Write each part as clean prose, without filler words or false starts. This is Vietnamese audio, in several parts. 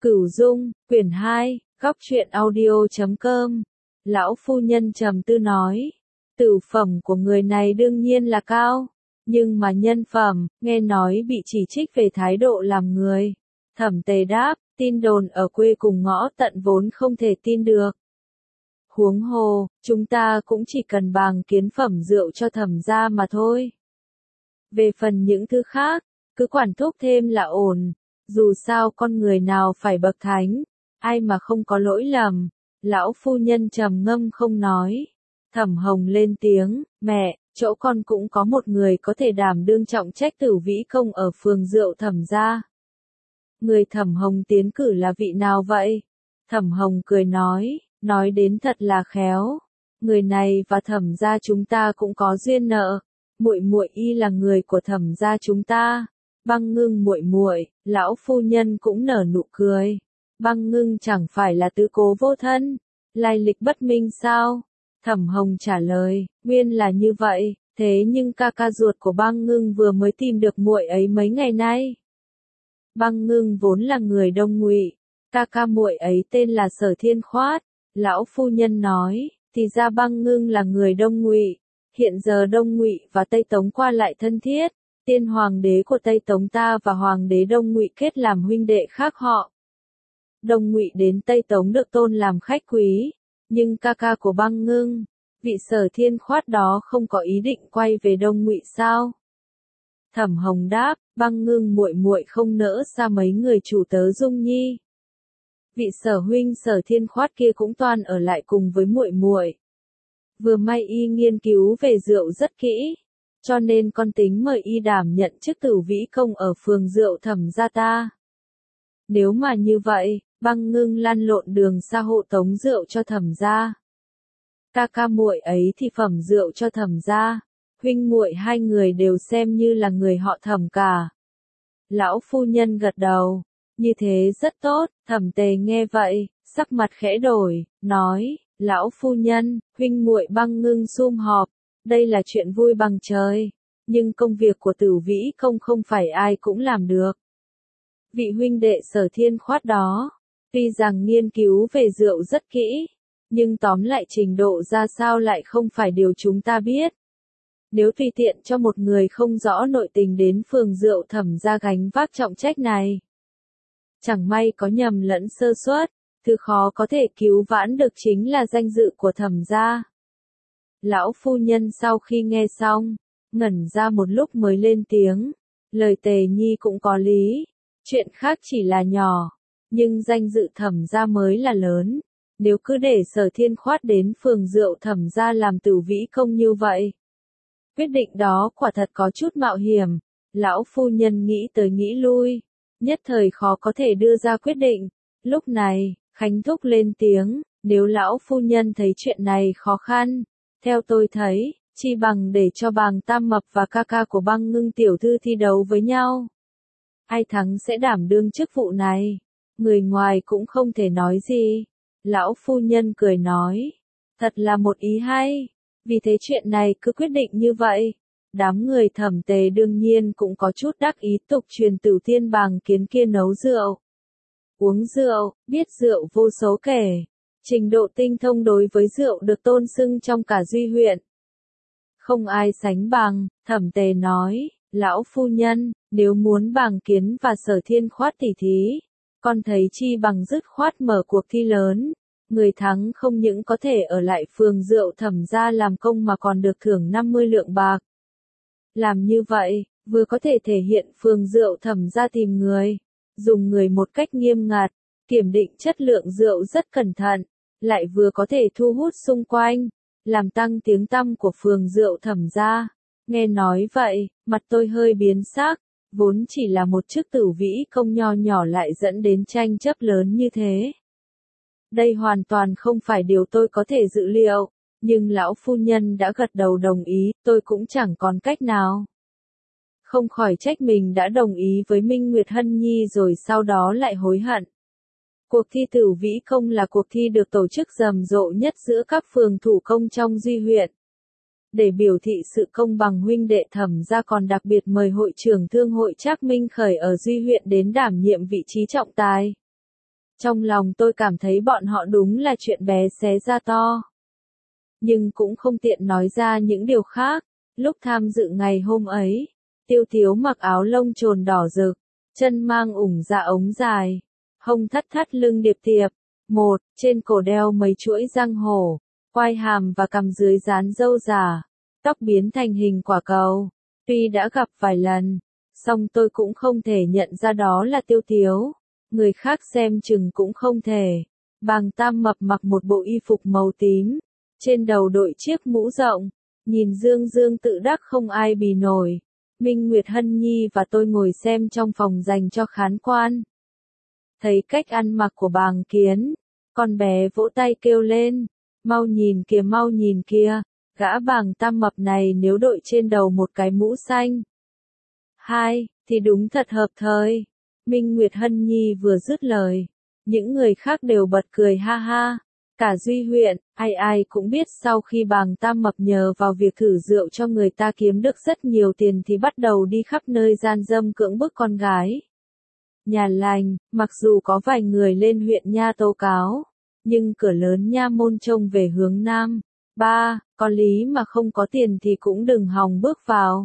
Cửu Dung, quyển 2, góc truyện audio.com. Lão phu nhân trầm tư nói, tử phẩm của người này đương nhiên là cao, nhưng mà nhân phẩm, nghe nói bị chỉ trích về thái độ làm người. Thẩm Tề đáp, tin đồn ở quê cùng ngõ tận vốn không thể tin được. Huống hồ, chúng ta cũng chỉ cần bàng kiến phẩm rượu cho Thẩm gia mà thôi. Về phần những thứ khác, cứ quản thúc thêm là ổn. Dù sao con người nào phải bậc thánh, ai mà không có lỗi lầm. Lão phu nhân trầm ngâm không nói. Thẩm Hồng lên tiếng, mẹ, chỗ con cũng có một người có thể đảm đương trọng trách Tử Vĩ Công ở phường rượu Thẩm gia. Người Thẩm Hồng tiến cử là vị nào vậy? Thẩm Hồng cười nói đến thật là khéo. Người này và Thẩm gia chúng ta cũng có duyên nợ. Muội muội y là người của Thẩm gia chúng ta. Băng Ngưng muội muội, lão phu nhân cũng nở nụ cười. Băng Ngưng chẳng phải là tứ cố vô thân, lai lịch bất minh sao? Thẩm Hồng trả lời, nguyên là như vậy, thế nhưng ca ca ruột của Băng Ngưng vừa mới tìm được muội ấy mấy ngày nay. Băng Ngưng vốn là người Đông Ngụy, ca ca muội ấy tên là Sở Thiên Khoát. Lão phu nhân nói, thì ra Băng Ngưng là người Đông Ngụy. Hiện giờ Đông Ngụy và Tây Tống qua lại thân thiết. Tiên hoàng đế của Tây Tống ta và hoàng đế Đông Ngụy kết làm huynh đệ khác họ. Đông Ngụy đến Tây Tống được tôn làm khách quý, nhưng ca ca của Băng Ngưng, vị Sở Thiên Khoát đó không có ý định quay về Đông Ngụy sao? Thẩm Hồng đáp, Băng Ngưng muội muội không nỡ xa mấy người chủ tớ Dung Nhi. Vị Sở huynh Sở Thiên Khoát kia cũng toàn ở lại cùng với muội muội. Vừa may y nghiên cứu về rượu rất kỹ, cho nên con tính mời y đảm nhận chức Tử Vĩ Công ở phường rượu Thẩm gia ta. Nếu mà như vậy, Băng Ngưng lăn lộn đường xa hộ tống rượu cho Thẩm gia. Ca ca muội ấy thì phẩm rượu cho Thẩm gia, huynh muội hai người đều xem như là người họ Thẩm cả. Lão phu nhân gật đầu, như thế rất tốt. Thẩm Tề nghe vậy, sắc mặt khẽ đổi, nói, lão phu nhân, huynh muội Băng Ngưng sum họp. Đây là chuyện vui bằng trời, nhưng công việc của Tử Vĩ Công không phải ai cũng làm được. Vị huynh đệ Sở Thiên Khoát đó, tuy rằng nghiên cứu về rượu rất kỹ, nhưng tóm lại trình độ ra sao lại không phải điều chúng ta biết. Nếu tùy tiện cho một người không rõ nội tình đến phường rượu Thẩm gia gánh vác trọng trách này, chẳng may có nhầm lẫn sơ suất, thứ khó có thể cứu vãn được chính là danh dự của Thẩm gia. Lão phu nhân sau khi nghe xong, ngẩn ra một lúc mới lên tiếng, lời Tề Nhi cũng có lý, chuyện khác chỉ là nhỏ, nhưng danh dự Thẩm gia mới là lớn, nếu cứ để Sở Thiên Khoát đến phường rượu Thẩm gia làm Tử Vĩ Công như vậy. Quyết định đó quả thật có chút mạo hiểm, lão phu nhân nghĩ tới nghĩ lui, nhất thời khó có thể đưa ra quyết định. Lúc này, Khánh Thúc lên tiếng, nếu lão phu nhân thấy chuyện này khó khăn, theo tôi thấy, chi bằng để cho Bàng Tam Mập và ca ca của Băng Ngưng tiểu thư thi đấu với nhau. Ai thắng sẽ đảm đương chức vụ này. Người ngoài cũng không thể nói gì. Lão phu nhân cười nói, thật là một ý hay. Vì thế chuyện này cứ quyết định như vậy. Đám người Thẩm Tề đương nhiên cũng có chút đắc ý tục truyền Tử Thiên Bàng Kiến kia nấu rượu. Uống rượu, biết rượu vô số kể. Trình độ tinh thông đối với rượu được tôn xưng trong cả Duy huyện. Không ai sánh bằng. Thẩm Tề nói, lão phu nhân, nếu muốn Bàng Kiến và Sở Thiên Khoát tỉ thí, con thấy chi bằng dứt khoát mở cuộc thi lớn. Người thắng không những có thể ở lại phường rượu Thẩm gia làm công mà còn được thưởng 50 lượng bạc. Làm như vậy, vừa có thể thể hiện phường rượu Thẩm gia tìm người, dùng người một cách nghiêm ngặt, kiểm định chất lượng rượu rất cẩn thận, lại vừa có thể thu hút xung quanh, làm tăng tiếng tăm của phường rượu Thẩm gia. Nghe nói vậy, mặt tôi hơi biến sắc, vốn chỉ là một chức Tử Vĩ Công nho nhỏ lại dẫn đến tranh chấp lớn như thế. Đây hoàn toàn không phải điều tôi có thể dự liệu, nhưng lão phu nhân đã gật đầu đồng ý, tôi cũng chẳng còn cách nào. Không khỏi trách mình đã đồng ý với Minh Nguyệt Hân Nhi rồi sau đó lại hối hận. Cuộc thi Tử Vĩ Công là cuộc thi được tổ chức rầm rộ nhất giữa các phường thủ công trong Duy huyện. Để biểu thị sự công bằng, huynh đệ Thẩm gia còn đặc biệt mời hội trưởng thương hội Trác Minh Khởi ở Duy huyện đến đảm nhiệm vị trí trọng tài. Trong lòng tôi cảm thấy bọn họ đúng là chuyện bé xé ra to. Nhưng cũng không tiện nói ra những điều khác. Lúc tham dự ngày hôm ấy, Tiêu Tiếu mặc áo lông trồn đỏ rực, chân mang ủng dạ ống dài, hông thắt thắt lưng điệp tiệp. Trên cổ đeo mấy chuỗi răng hổ, quai hàm và cằm dưới dán râu giả, tóc biến thành hình quả cầu. Tuy đã gặp vài lần, song tôi cũng không thể nhận ra đó là Tiêu Tiếu. Người khác xem chừng cũng không thể. Bàng Tam Mập mặc một bộ y phục màu tím, trên đầu đội chiếc mũ rộng, nhìn dương dương tự đắc không ai bì nổi. Minh Nguyệt Hân Nhi và tôi ngồi xem trong phòng dành cho khán quan. Thấy cách ăn mặc của Bàng Kiến, con bé vỗ tay kêu lên, mau nhìn kìa, gã Bàng Tam Mập này nếu đội trên đầu một cái mũ xanh. Thì đúng thật hợp thời. Minh Nguyệt Hân Nhi vừa dứt lời, những người khác đều bật cười ha ha. Cả Duy huyện, ai cũng biết sau khi Bàng Tam Mập nhờ vào việc thử rượu cho người ta kiếm được rất nhiều tiền thì bắt đầu đi khắp nơi gian dâm cưỡng bức con gái. Nhà lành, mặc dù có vài người lên huyện nha tố cáo, nhưng cửa lớn nha môn trông về hướng nam. Có lý mà không có tiền thì cũng đừng hòng bước vào.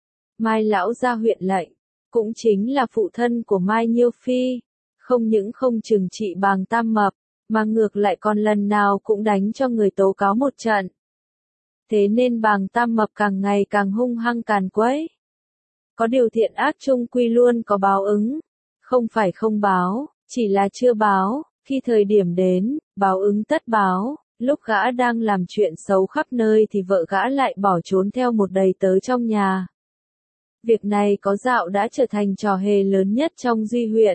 Mai lão ra huyện lệnh, cũng chính là phụ thân của Mai Nhiêu Phi, không những không trừng trị Bàng Tam Mập, mà ngược lại còn lần nào cũng đánh cho người tố cáo một trận. Thế nên Bàng Tam Mập càng ngày càng hung hăng càn quấy. Có điều thiện ác chung quy luôn có báo ứng, không phải không báo, chỉ là chưa báo, khi thời điểm đến, báo ứng tất báo. Lúc gã đang làm chuyện xấu khắp nơi thì vợ gã lại bỏ trốn theo một đầy tớ trong nhà. Việc này có dạo đã trở thành trò hề lớn nhất trong Duy huyện.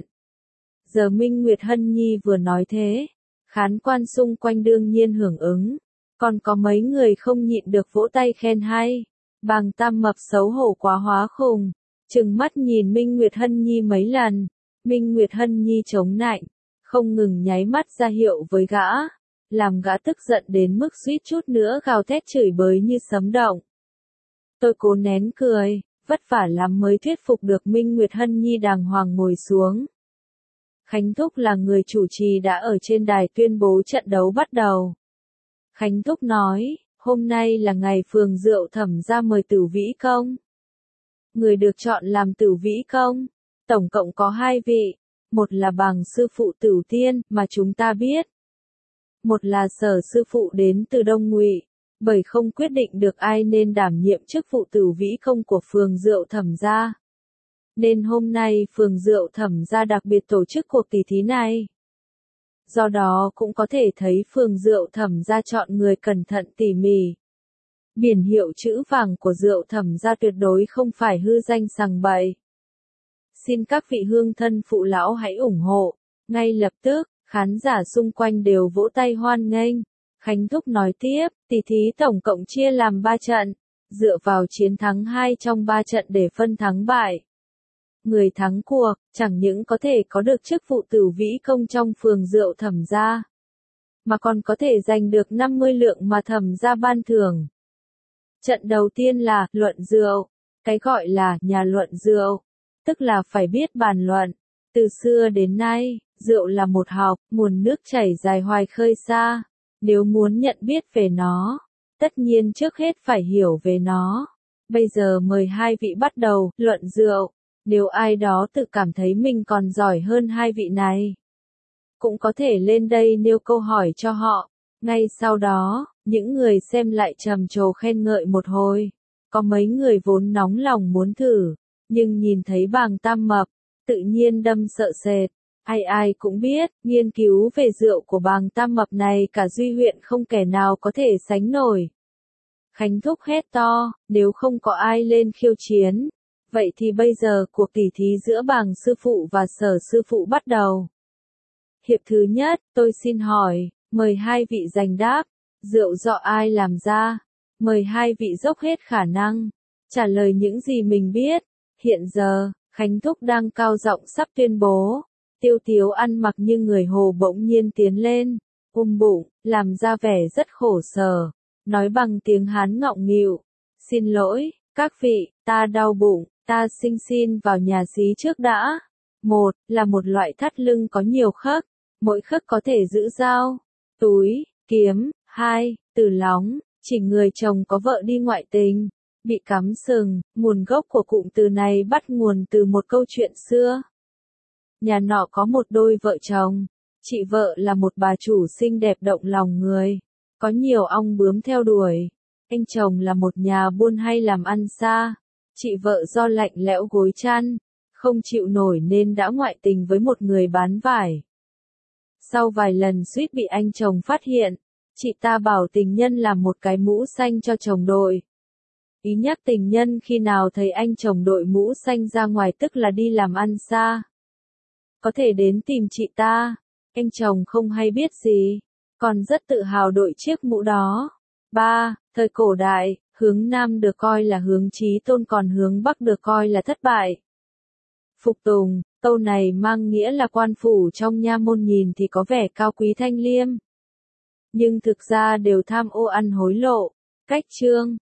Giờ Minh Nguyệt Hân Nhi vừa nói thế, khán quan xung quanh đương nhiên hưởng ứng, còn có mấy người không nhịn được vỗ tay khen hay. Bàng Tam Mập xấu hổ quá hóa khùng, trừng mắt nhìn Minh Nguyệt Hân Nhi mấy lần. Minh Nguyệt Hân Nhi chống nạnh, không ngừng nháy mắt ra hiệu với gã, làm gã tức giận đến mức suýt chút nữa gào thét chửi bới như sấm động. Tôi cố nén cười, vất vả lắm mới thuyết phục được Minh Nguyệt Hân Nhi đàng hoàng ngồi xuống. Khánh Thúc là người chủ trì đã ở trên đài tuyên bố trận đấu bắt đầu. Khánh Thúc nói, hôm nay là ngày phường rượu Thẩm ra mời Tử Vĩ Công. Người được chọn làm Tử Vĩ Công, tổng cộng có 2 vị, một là Bàng sư phụ Tử Tiên mà chúng ta biết. Một là Sở sư phụ đến từ Đông Ngụy, bởi không quyết định được ai nên đảm nhiệm chức vụ Tử Vĩ Công của phường rượu Thẩm gia. Nên hôm nay phường rượu Thẩm gia đặc biệt tổ chức cuộc tỷ thí này. Do đó cũng có thể thấy phường rượu Thẩm gia chọn người cẩn thận tỉ mỉ. Biển hiệu chữ vàng của rượu Thẩm gia tuyệt đối không phải hư danh sằng bậy. Xin các vị hương thân phụ lão hãy ủng hộ. Ngay lập tức, khán giả xung quanh đều vỗ tay hoan nghênh. Khánh Thúc nói tiếp, tỷ thí tổng cộng chia làm 3 trận, dựa vào chiến thắng 2 trong 3 trận để phân thắng bại. Người thắng cuộc, chẳng những có thể có được chức vụ Tử Vĩ Công trong phường rượu Thẩm gia, mà còn có thể giành được 50 lượng mà Thẩm gia ban thưởng. Trận đầu tiên là luận rượu. Cái gọi là nhà luận rượu, tức là phải biết bàn luận. Từ xưa đến nay, rượu là một học, nguồn nước chảy dài hoài khơi xa. Nếu muốn nhận biết về nó, tất nhiên trước hết phải hiểu về nó. Bây giờ mời 2 vị bắt đầu luận rượu. Nếu ai đó tự cảm thấy mình còn giỏi hơn 2 vị này, cũng có thể lên đây nêu câu hỏi cho họ. Ngay sau đó, những người xem lại trầm trồ khen ngợi một hồi. Có mấy người vốn nóng lòng muốn thử, nhưng nhìn thấy Bàng Tam Mập, tự nhiên đâm sợ sệt. Ai cũng biết, nghiên cứu về rượu của Bàng Tam Mập này cả Duy huyện không kẻ nào có thể sánh nổi. Khánh Thúc hét to, nếu không có ai lên khiêu chiến, vậy thì bây giờ cuộc tỷ thí giữa Bàng sư phụ và Sở sư phụ bắt đầu. Hiệp thứ nhất, tôi xin hỏi, mời 2 vị giành đáp, rượu do ai làm ra? Mời 2 vị dốc hết khả năng, trả lời những gì mình biết. Hiện giờ, Khánh Thúc đang cao giọng sắp tuyên bố. Tiêu Tiếu ăn mặc như người Hồ bỗng nhiên tiến lên, bụng, làm ra vẻ rất khổ sở, nói bằng tiếng Hán ngọng nghịu. Xin lỗi, các vị, ta đau bụng, ta xin vào nhà xí trước đã. Một là một loại thắt lưng có nhiều khớp, mỗi khắc có thể giữ dao, túi, kiếm. 2. Từ Lóng, chỉ người chồng có vợ đi ngoại tình, bị cắm sừng. Nguồn gốc của cụm từ này bắt nguồn từ một câu chuyện xưa. Nhà nọ có một đôi vợ chồng, chị vợ là một bà chủ xinh đẹp động lòng người, có nhiều ong bướm theo đuổi. Anh chồng là một nhà buôn hay làm ăn xa, chị vợ do lạnh lẽo gối chăn, không chịu nổi nên đã ngoại tình với một người bán vải. Sau vài lần suýt bị anh chồng phát hiện, chị ta bảo tình nhân làm một cái mũ xanh cho chồng đội. Ý nhắc tình nhân khi nào thấy anh chồng đội mũ xanh ra ngoài tức là đi làm ăn xa, có thể đến tìm chị ta. Anh chồng không hay biết gì, còn rất tự hào đội chiếc mũ đó. 3. Thời cổ đại, hướng Nam được coi là hướng chí tôn còn hướng Bắc được coi là thất bại. Phục tùng, câu này mang nghĩa là quan phủ trong nha môn nhìn thì có vẻ cao quý thanh liêm, nhưng thực ra đều tham ô ăn hối lộ. Cách chương